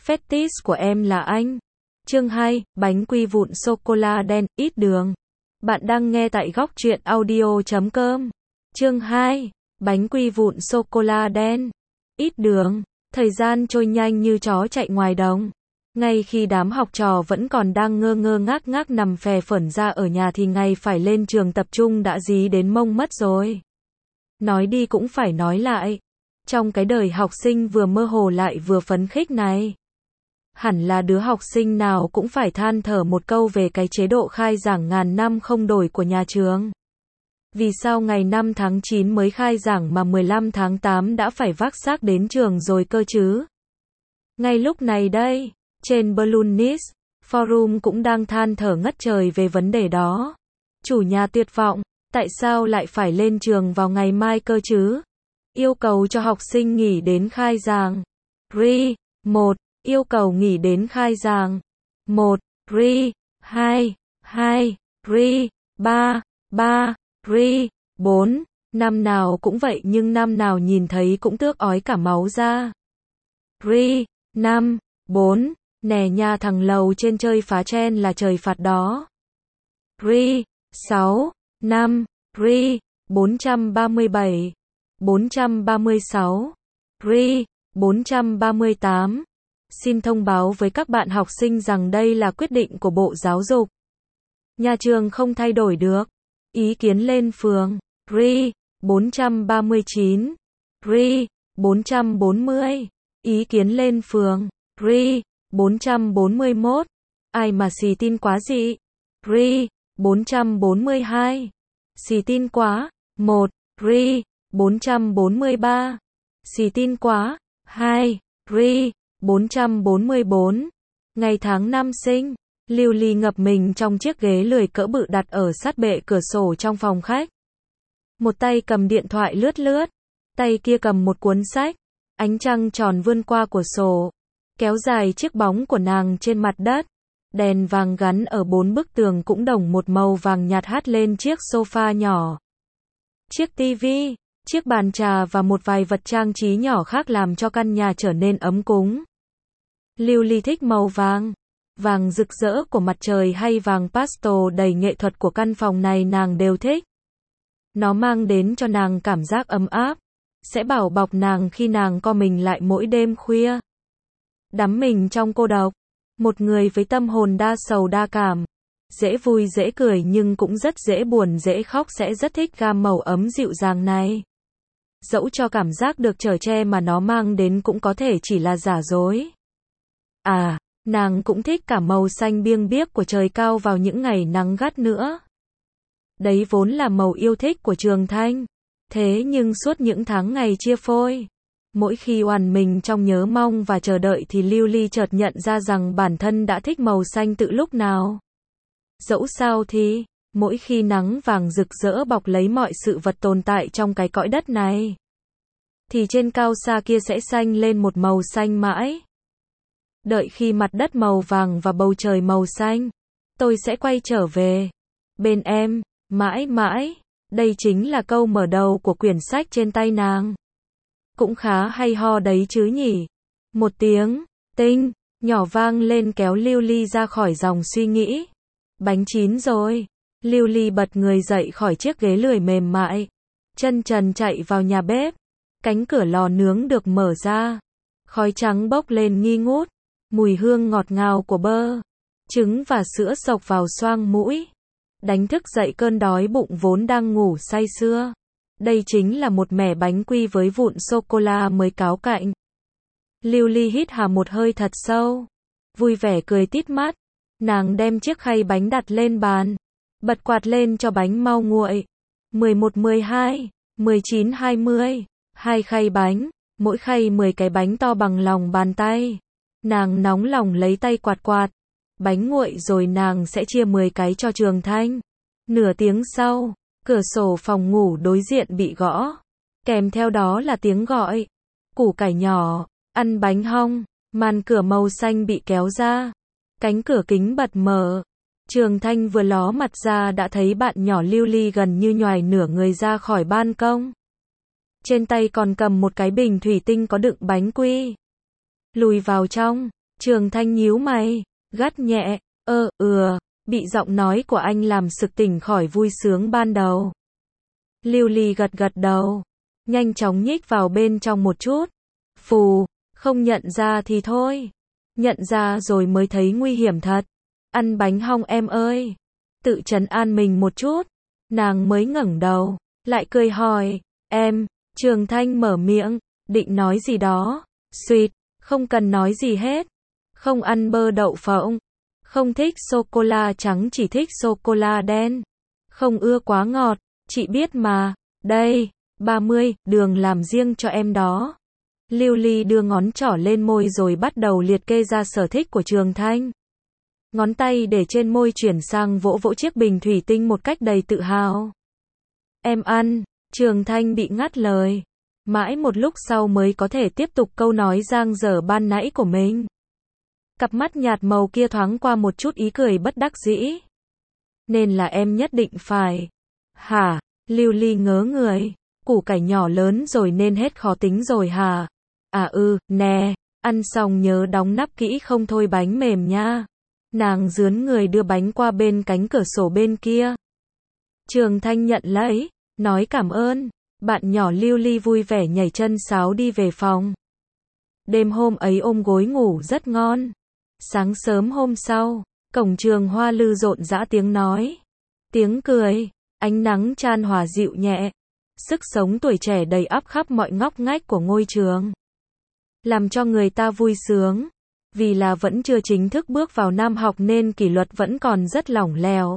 Fetish của em là anh. Chương 2, bánh quy vụn sô-cô-la đen, ít đường. Bạn đang nghe tại góc truyện audio.com. Chương 2, bánh quy vụn sô-cô-la đen, ít đường. Thời gian trôi nhanh như chó chạy ngoài đồng. Ngay khi đám học trò vẫn còn đang ngơ ngơ ngác ngác nằm phè phởn ra ở nhà thì ngày phải lên trường tập trung đã dí đến mông mất rồi. Nói đi cũng phải nói lại. Trong cái đời học sinh vừa mơ hồ lại vừa phấn khích này, hẳn là đứa học sinh nào cũng phải than thở một câu về cái chế độ khai giảng ngàn năm không đổi của nhà trường. Vì sao ngày 5 tháng 9 mới khai giảng mà 15 tháng 8 đã phải vác xác đến trường rồi cơ chứ? Ngay lúc này đây, trên Balloonist Forum cũng đang than thở ngất trời về vấn đề đó. Chủ nhà tuyệt vọng, tại sao lại phải lên trường vào ngày mai cơ chứ? Yêu cầu cho học sinh nghỉ đến khai giảng. Re. 1. Yêu cầu nghỉ đến khai giảng. 1. Re. 2. 2. Re. 3. 3. Re. 4. Năm nào cũng vậy nhưng năm nào nhìn thấy cũng tước ói cả máu ra. Re. 5. 4. Nè nha thằng lầu trên chơi phá chen là trời phạt đó. Re. 6. 5. Re. 437. 436. Re. 438. Xin thông báo với các bạn học sinh rằng đây là quyết định của Bộ Giáo dục. Nhà trường không thay đổi được. Ý kiến lên phường. Re. 439. Re. 440. Ý kiến lên phường. Re. 441. Ai mà xì tin quá dị. Re. 442. Xì tin quá. 1. Re. 443. Xì tin quá. 2. Re. 444. Ngày tháng năm sinh, Lưu Ly ngập mình trong chiếc ghế lười cỡ bự đặt ở sát bệ cửa sổ trong phòng khách. Một tay cầm điện thoại lướt lướt, tay kia cầm một cuốn sách. Ánh trăng tròn vươn qua cửa sổ, kéo dài chiếc bóng của nàng trên mặt đất. Đèn vàng gắn ở 4 bức tường cũng đồng một màu vàng nhạt hắt lên chiếc sofa nhỏ. Chiếc tivi, chiếc bàn trà và một vài vật trang trí nhỏ khác làm cho căn nhà trở nên ấm cúng. Lưu Ly thích màu vàng. Vàng rực rỡ của mặt trời hay vàng pastel đầy nghệ thuật của căn phòng này nàng đều thích. Nó mang đến cho nàng cảm giác ấm áp, sẽ bảo bọc nàng khi nàng co mình lại mỗi đêm khuya. Đắm mình trong cô độc, một người với tâm hồn đa sầu đa cảm, dễ vui dễ cười nhưng cũng rất dễ buồn dễ khóc sẽ rất thích gam màu ấm dịu dàng này. Dẫu cho cảm giác được chở che mà nó mang đến cũng có thể chỉ là giả dối. À, nàng cũng thích cả màu xanh biêng biếc của trời cao vào những ngày nắng gắt nữa. Đấy vốn là màu yêu thích của Trường Thanh. Thế nhưng suốt những tháng ngày chia phôi, mỗi khi oằn mình trong nhớ mong và chờ đợi thì Lưu Ly chợt nhận ra rằng bản thân đã thích màu xanh từ lúc nào. Dẫu sao thì, mỗi khi nắng vàng rực rỡ bọc lấy mọi sự vật tồn tại trong cái cõi đất này, thì trên cao xa kia sẽ xanh lên một màu xanh mãi. Đợi khi mặt đất màu vàng và bầu trời màu xanh, tôi sẽ quay trở về bên em, mãi mãi. Đây chính là câu mở đầu của quyển sách trên tay nàng. Cũng khá hay ho đấy chứ nhỉ. Một tiếng tinh nhỏ vang lên kéo Lưu Ly ra khỏi dòng suy nghĩ. Bánh chín rồi. Lưu Ly bật người dậy khỏi chiếc ghế lười mềm mại, chân trần chạy vào nhà bếp. Cánh cửa lò nướng được mở ra, khói trắng bốc lên nghi ngút, mùi hương ngọt ngào của bơ, trứng và sữa xộc vào xoang mũi, đánh thức dậy cơn đói bụng vốn đang ngủ say sưa. Đây chính là một mẻ bánh quy với vụn sô-cô-la mới cáo cạnh. Lưu Ly hít hà một hơi thật sâu, vui vẻ cười tít mắt. Nàng đem chiếc khay bánh đặt lên bàn, bật quạt lên cho bánh mau nguội. 11, 12, 19, 20, 2 khay bánh, mỗi khay 10 cái bánh to bằng lòng bàn tay. Nàng nóng lòng lấy tay quạt quạt. Bánh nguội rồi nàng sẽ chia 10 cái cho Trường Thanh. Nửa tiếng sau, cửa sổ phòng ngủ đối diện bị gõ. Kèm theo đó là tiếng gọi. Củ cải nhỏ, ăn bánh hong. Màn cửa màu xanh bị kéo ra. Cánh cửa kính bật mở. Trường Thanh vừa ló mặt ra đã thấy bạn nhỏ Lưu Ly gần như nhoài nửa người ra khỏi ban công. Trên tay còn cầm một cái bình thủy tinh có đựng bánh quy. Lùi vào trong, Trường Thanh nhíu mày, gắt nhẹ, bị giọng nói của anh làm sực tỉnh khỏi vui sướng ban đầu. Lưu Ly gật gật đầu, nhanh chóng nhích vào bên trong một chút. Phù, không nhận ra thì thôi. Nhận ra rồi mới thấy nguy hiểm thật. Ăn bánh hong em ơi. Tự trấn an mình một chút. Nàng mới ngẩng đầu, lại cười hỏi, em. Trường Thanh mở miệng, định nói gì đó. Suýt, không cần nói gì hết. Không ăn bơ đậu phộng. Không thích sô-cô-la trắng, chỉ thích sô-cô-la đen. Không ưa quá ngọt, chị biết mà. Đây, 30, đường làm riêng cho em đó. Lưu Ly đưa ngón trỏ lên môi rồi bắt đầu liệt kê ra sở thích của Trường Thanh. Ngón tay để trên môi chuyển sang vỗ vỗ chiếc bình thủy tinh một cách đầy tự hào. Em ăn. Trường Thanh bị ngắt lời. Mãi một lúc sau mới có thể tiếp tục câu nói dang dở ban nãy của mình. Cặp mắt nhạt màu kia thoáng qua một chút ý cười bất đắc dĩ. Nên là em nhất định phải. Hả? Lưu Ly ngớ người. Củ cải nhỏ lớn rồi nên hết khó tính rồi hả? Nè, ăn xong nhớ đóng nắp kỹ không thôi bánh mềm nha. Nàng dướn người đưa bánh qua bên cánh cửa sổ bên kia. Trường Thanh nhận lấy, nói cảm ơn. Bạn nhỏ Lưu Ly vui vẻ nhảy chân sáo đi về phòng. Đêm hôm ấy ôm gối ngủ rất ngon. Sáng sớm hôm sau, cổng trường Hoa Lư rộn rã tiếng nói, tiếng cười, ánh nắng chan hòa dịu nhẹ. Sức sống tuổi trẻ đầy ắp khắp mọi ngóc ngách của ngôi trường. Làm cho người ta vui sướng. Vì là vẫn chưa chính thức bước vào năm học nên kỷ luật vẫn còn rất lỏng lẻo.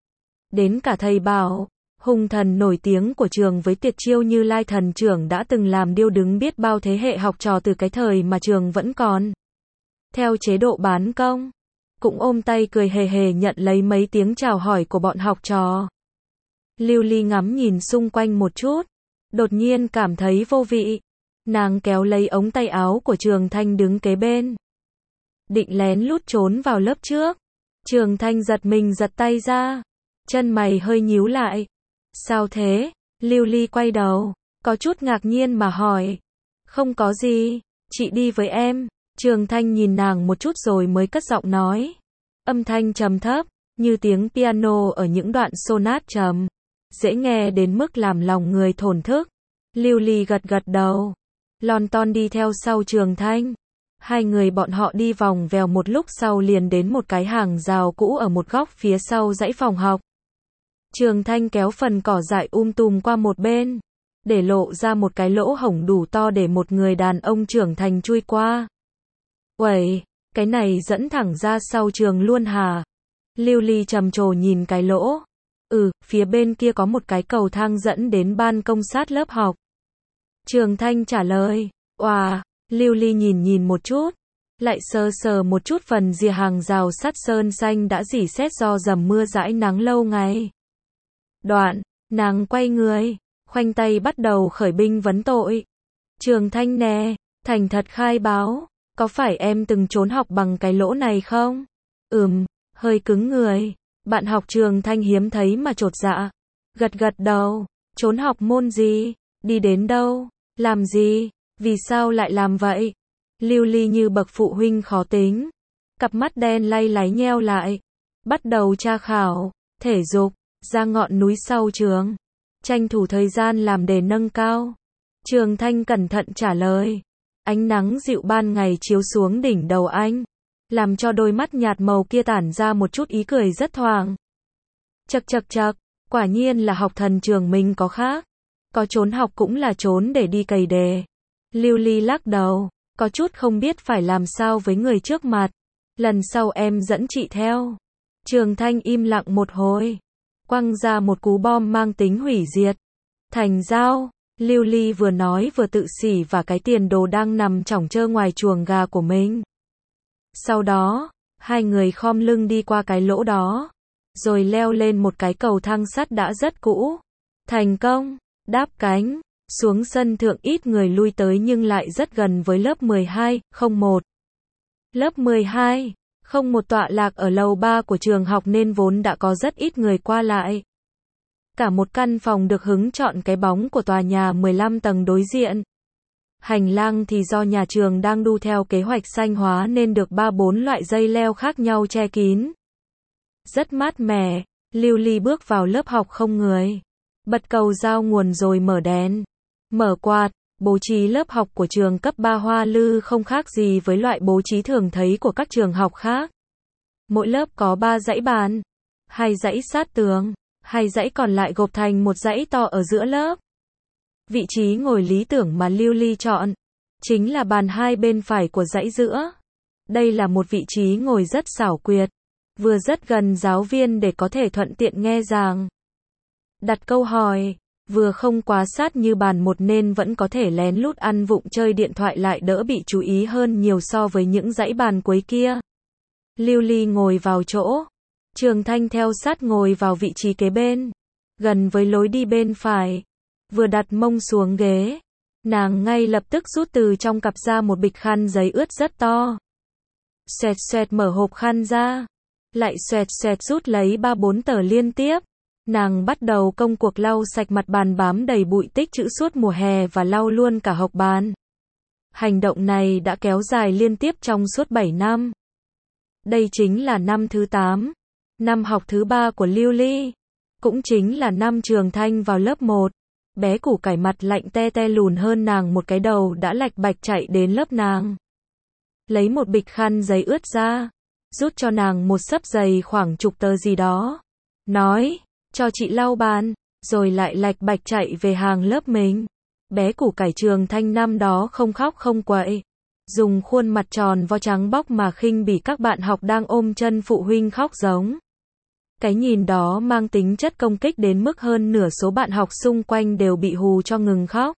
Đến cả thầy Bảo, hung thần nổi tiếng của trường với tuyệt chiêu Như Lai thần trưởng đã từng làm điêu đứng biết bao thế hệ học trò từ cái thời mà trường vẫn còn theo chế độ bán công. Cũng ôm tay cười hề hề nhận lấy mấy tiếng chào hỏi của bọn học trò. Lưu Ly ngắm nhìn xung quanh một chút, đột nhiên cảm thấy vô vị. Nàng kéo lấy ống tay áo của Trường Thanh đứng kế bên. Định lén lút trốn vào lớp trước. Trường Thanh giật mình giật tay ra. Chân mày hơi nhíu lại. Sao thế? Lưu Ly quay đầu, có chút ngạc nhiên mà hỏi. Không có gì, chị đi với em. Trường Thanh nhìn nàng một chút rồi mới cất giọng nói. Âm thanh trầm thấp, như tiếng piano ở những đoạn sonat trầm. Dễ nghe đến mức làm lòng người thổn thức. Lưu Ly gật gật đầu. Lon ton đi theo sau Trường Thanh. Hai người bọn họ đi vòng vèo một lúc sau liền đến một cái hàng rào cũ ở một góc phía sau dãy phòng học. Trường Thanh kéo phần cỏ dại tùm qua một bên, để lộ ra một cái lỗ hổng đủ to để một người đàn ông trưởng thành chui qua. Uầy, cái này dẫn thẳng ra sau trường luôn hả? Lưu Ly trầm trồ nhìn cái lỗ. Phía bên kia có một cái cầu thang dẫn đến ban công sát lớp học. Trường Thanh trả lời. Oà, Lưu Ly nhìn một chút, lại sờ sờ một chút phần rìa hàng rào sắt sơn xanh đã rỉ sét do dầm mưa dãi nắng lâu ngày. Đoạn, nàng quay người, khoanh tay bắt đầu khởi binh vấn tội. Trường Thanh nè, thành thật khai báo, có phải em từng trốn học bằng cái lỗ này không? Hơi cứng người. Bạn học Trường Thanh hiếm thấy mà chột dạ. Gật gật đầu. Trốn học môn gì? Đi đến đâu? Làm gì? Vì sao lại làm vậy? Lưu Ly như bậc phụ huynh khó tính. Cặp mắt đen lay láy nheo lại. Bắt đầu tra khảo, thể dục, ra ngọn núi sau trường. Tranh thủ thời gian làm đề nâng cao. Trường Thanh cẩn thận trả lời. Ánh nắng dịu ban ngày chiếu xuống đỉnh đầu anh, làm cho đôi mắt nhạt màu kia tản ra một chút ý cười rất thoáng. Chậc, quả nhiên là học thần trường mình có khác. Có trốn học cũng là trốn để đi cày đề. Lưu Ly lắc đầu, có chút không biết phải làm sao với người trước mặt. Lần sau em dẫn chị theo. Trường Thanh im lặng một hồi, quăng ra một cú bom mang tính hủy diệt. Thành giao. Lưu Ly vừa nói vừa tự xỉ và cái tiền đồ đang nằm chỏng chơ ngoài chuồng gà của mình. Sau đó, hai người khom lưng đi qua cái lỗ đó, rồi leo lên một cái cầu thang sắt đã rất cũ. Thành công, đáp cánh, xuống sân thượng ít người lui tới nhưng lại rất gần với lớp 1201. Lớp 1201 tọa lạc ở lầu 3 của trường học nên vốn đã có rất ít người qua lại. Cả một căn phòng được hứng trọn cái bóng của tòa nhà 15 tầng đối diện. Hành lang thì do nhà trường đang đu theo kế hoạch xanh hóa nên được 3-4 loại dây leo khác nhau che kín. Rất mát mẻ, Lưu Ly bước vào lớp học không người. Bật cầu giao nguồn rồi mở đèn, mở quạt, bố trí lớp học của trường cấp 3 Hoa Lư không khác gì với loại bố trí thường thấy của các trường học khác. Mỗi lớp có 3 dãy bàn, 2 dãy sát tường, 2 dãy còn lại gộp thành một dãy to ở giữa lớp. Vị trí ngồi lý tưởng mà Lưu Ly chọn chính là bàn hai bên phải của dãy giữa. Đây là một vị trí ngồi rất xảo quyệt, vừa rất gần giáo viên để có thể thuận tiện nghe giảng, đặt câu hỏi, vừa không quá sát như bàn một nên vẫn có thể lén lút ăn vụng chơi điện thoại lại đỡ bị chú ý hơn nhiều so với những dãy bàn cuối kia. Lưu Ly ngồi vào chỗ, Trường Thanh theo sát ngồi vào vị trí kế bên, gần với lối đi bên phải. Vừa đặt mông xuống ghế, nàng ngay lập tức rút từ trong cặp ra một bịch khăn giấy ướt rất to. Xoẹt xoẹt mở hộp khăn ra, lại xoẹt xoẹt rút lấy 3-4 tờ liên tiếp. Nàng bắt đầu công cuộc lau sạch mặt bàn bám đầy bụi tích trữ suốt mùa hè và lau luôn cả học bàn. Hành động này đã kéo dài liên tiếp trong suốt 7 năm. Đây chính là năm thứ 8, năm học thứ 3 của Lưu Ly, cũng chính là năm Trường Thanh vào lớp 1. Bé củ cải mặt lạnh te te lùn hơn nàng một cái đầu đã lạch bạch chạy đến lớp nàng. Lấy một bịch khăn giấy ướt ra, rút cho nàng một xấp dày khoảng chục tờ gì đó. Nói, cho chị lau bàn, rồi lại lạch bạch chạy về hàng lớp mình. Bé củ cải Trường Thanh năm đó không khóc không quậy, dùng khuôn mặt tròn vo trắng bóc mà khinh bỉ các bạn học đang ôm chân phụ huynh khóc giống. Cái nhìn đó mang tính chất công kích đến mức hơn nửa số bạn học xung quanh đều bị hù cho ngừng khóc.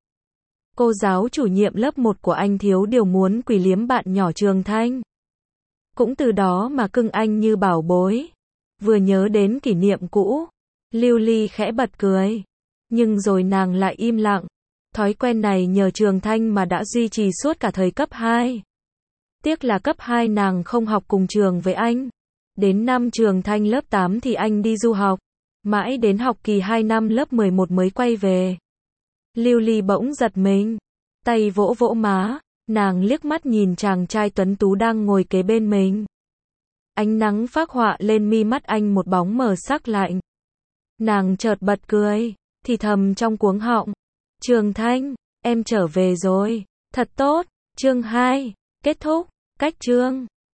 Cô giáo chủ nhiệm lớp 1 của anh thiếu điều muốn quỳ liếm bạn nhỏ Trường Thanh. Cũng từ đó mà cưng anh như bảo bối. Vừa nhớ đến kỷ niệm cũ, Lưu Ly khẽ bật cười. Nhưng rồi nàng lại im lặng. Thói quen này nhờ Trường Thanh mà đã duy trì suốt cả thời cấp 2. Tiếc là cấp 2 nàng không học cùng trường với anh. Đến năm Trường Thanh lớp 8 thì anh đi du học. Mãi đến học kỳ 2 năm lớp 11 mới quay về. Lưu Ly bỗng giật mình. Tay vỗ vỗ má. Nàng liếc mắt nhìn chàng trai tuấn tú đang ngồi kế bên mình. Ánh nắng phác họa lên mi mắt anh một bóng mờ sắc lạnh. Nàng chợt bật cười, thì thầm trong cuống họng. Trường Thanh, em trở về rồi. Thật tốt. Chương 2. Kết thúc. Cách chương.